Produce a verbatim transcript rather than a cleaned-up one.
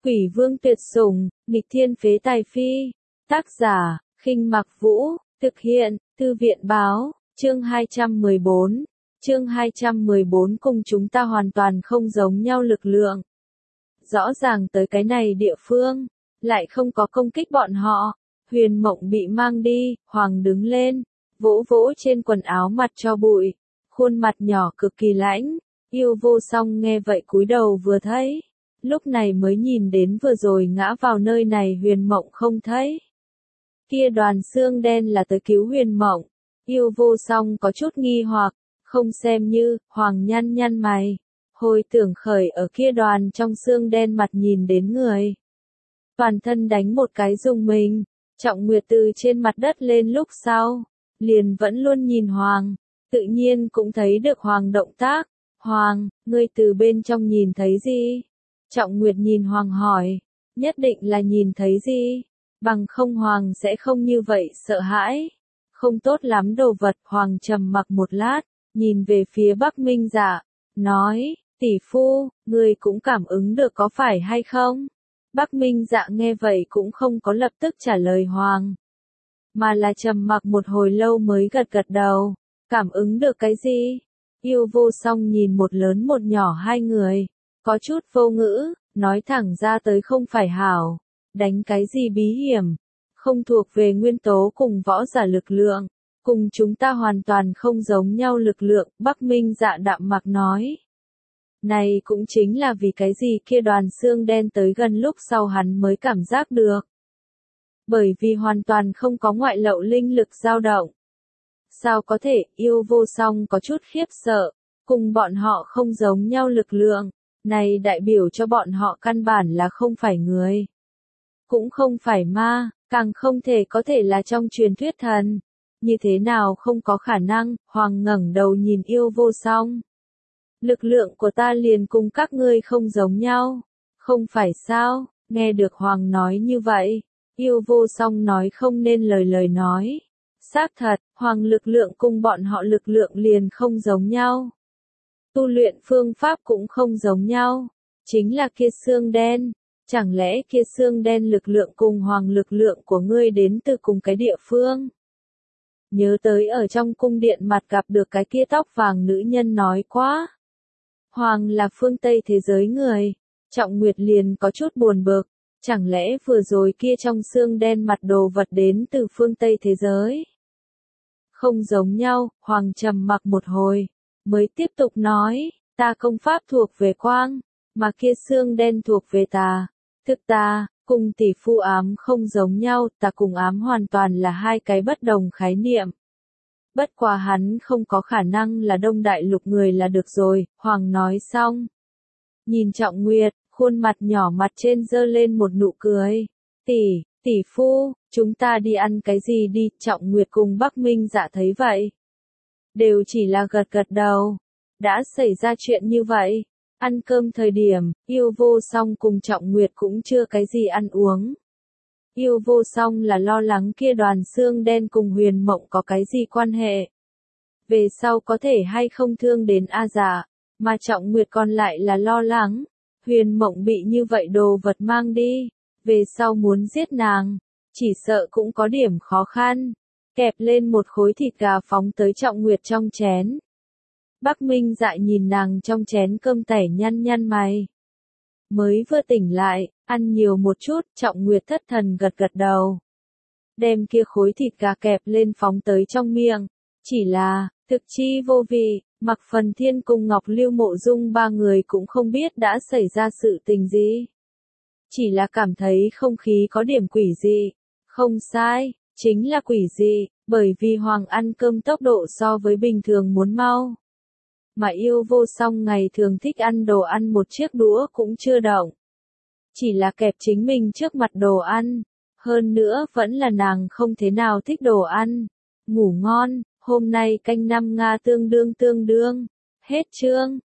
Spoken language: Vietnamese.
Quỷ vương tuyệt sủng, nghịch thiên phế tài phi. Tác giả, Khinh Mặc Vũ, thực hiện, Thư viện báo, chương hai trăm mười bốn. Chương hai trăm mười bốn cùng chúng ta hoàn toàn không giống nhau lực lượng. Rõ ràng tới cái này địa phương, lại không có công kích bọn họ. Huyền Mộng bị mang đi, Hoàng đứng lên, vỗ vỗ trên quần áo mặt cho bụi, khuôn mặt nhỏ cực kỳ lãnh. Yêu Vô Song nghe vậy cúi đầu vừa thấy, lúc này mới nhìn đến vừa rồi ngã vào nơi này Huyền Mộng không thấy. Kia đoàn xương đen là tới cứu Huyền Mộng. Yêu Vô Song có chút nghi hoặc, không xem như, Hoàng nhăn nhăn mày, hồi tưởng khởi ở kia đoàn trong xương đen mặt nhìn đến người. Toàn thân đánh một cái rùng mình, Trọng Nguyệt từ trên mặt đất lên lúc sau, liền vẫn luôn nhìn Hoàng, tự nhiên cũng thấy được Hoàng động tác. Hoàng, ngươi từ bên trong nhìn thấy gì? Trọng Nguyệt nhìn Hoàng hỏi, nhất định là nhìn thấy gì? Bằng không Hoàng sẽ không như vậy sợ hãi. Không tốt lắm đồ vật. Hoàng trầm mặc một lát, nhìn về phía Bắc Minh Dạ, nói, tỷ phu, ngươi cũng cảm ứng được có phải hay không? Bắc Minh Dạ nghe vậy cũng không có lập tức trả lời Hoàng, mà là trầm mặc một hồi lâu mới gật gật đầu. Cảm ứng được cái gì? Yêu Vô Song nhìn một lớn một nhỏ hai người, có chút vô ngữ, nói thẳng ra tới không phải hảo, đánh cái gì bí hiểm, không thuộc về nguyên tố cùng võ giả lực lượng, cùng chúng ta hoàn toàn không giống nhau lực lượng. Bắc Minh Dạ đạm mặc nói. Này cũng chính là vì cái gì kia đoàn xương đen tới gần lúc sau hắn mới cảm giác được. Bởi vì hoàn toàn không có ngoại lậu linh lực dao động. Sao có thể? Yêu Vô Song có chút khiếp sợ, cùng bọn họ không giống nhau lực lượng, này đại biểu cho bọn họ căn bản là không phải người, cũng không phải ma, càng không thể có thể là trong truyền thuyết thần. Như thế nào không có khả năng? Hoàng ngẩng đầu nhìn Yêu Vô Song. Lực lượng của ta liền cùng các ngươi không giống nhau, không phải sao? Nghe được Hoàng nói như vậy, Yêu Vô Song nói không nên lời lời nói. Xác thật, Hoàng lực lượng cùng bọn họ lực lượng liền không giống nhau. Tu luyện phương pháp cũng không giống nhau. Chính là kia xương đen. Chẳng lẽ kia xương đen lực lượng cùng Hoàng lực lượng của ngươi đến từ cùng cái địa phương? Nhớ tới ở trong cung điện mặt gặp được cái kia tóc vàng nữ nhân nói quá. Hoàng là phương Tây thế giới người. Trọng Nguyệt liền có chút buồn bực. Chẳng lẽ vừa rồi kia trong xương đen mặt đồ vật đến từ phương Tây thế giới? Không giống nhau. Hoàng trầm mặc một hồi, mới tiếp tục nói, ta công pháp thuộc về quang, mà kia xương đen thuộc về tà. Thực ta, cùng tỷ phu ám không giống nhau, tà cùng ám hoàn toàn là hai cái bất đồng khái niệm. Bất quá hắn không có khả năng là Đông Đại Lục người là được rồi. Hoàng nói xong, nhìn Trọng Nguyệt, khuôn mặt nhỏ mặt trên dơ lên một nụ cười. Tỷ, tỷ phu, chúng ta đi ăn cái gì đi? Trọng Nguyệt cùng Bắc Minh Dạ thấy vậy, đều chỉ là gật gật đầu. Đã xảy ra chuyện như vậy, ăn cơm thời điểm, Yêu Vô Song cùng Trọng Nguyệt cũng chưa cái gì ăn uống. Yêu Vô Song là lo lắng kia đoàn xương đen cùng Huyền Mộng có cái gì quan hệ, về sau có thể hay không thương đến A Dạ, mà Trọng Nguyệt còn lại là lo lắng, Huyền Mộng bị như vậy đồ vật mang đi, về sau muốn giết nàng, chỉ sợ cũng có điểm khó khăn. Kẹp lên một khối thịt gà phóng tới Trọng Nguyệt trong chén. Bắc Minh Dạ nhìn nàng trong chén cơm tẻ nhăn nhăn mày. Mới vừa tỉnh lại, ăn nhiều một chút. Trọng Nguyệt thất thần gật gật đầu, đem kia khối thịt gà kẹp lên phóng tới trong miệng. Chỉ là, thực chi vô vị, Mặc Phần Thiên cùng Ngọc Lưu Mộ Dung ba người cũng không biết đã xảy ra sự tình gì. Chỉ là cảm thấy không khí có điểm quỷ dị. Không sai, chính là quỷ dị, bởi vì Hoàng ăn cơm tốc độ so với bình thường muốn mau. Mà Yêu Vô Song ngày thường thích ăn đồ ăn một chiếc đũa cũng chưa động. Chỉ là kẹp chính mình trước mặt đồ ăn. Hơn nữa vẫn là nàng không thế nào thích đồ ăn. Ngủ ngon, hôm nay canh năm Nga tương đương tương đương. Hết chương.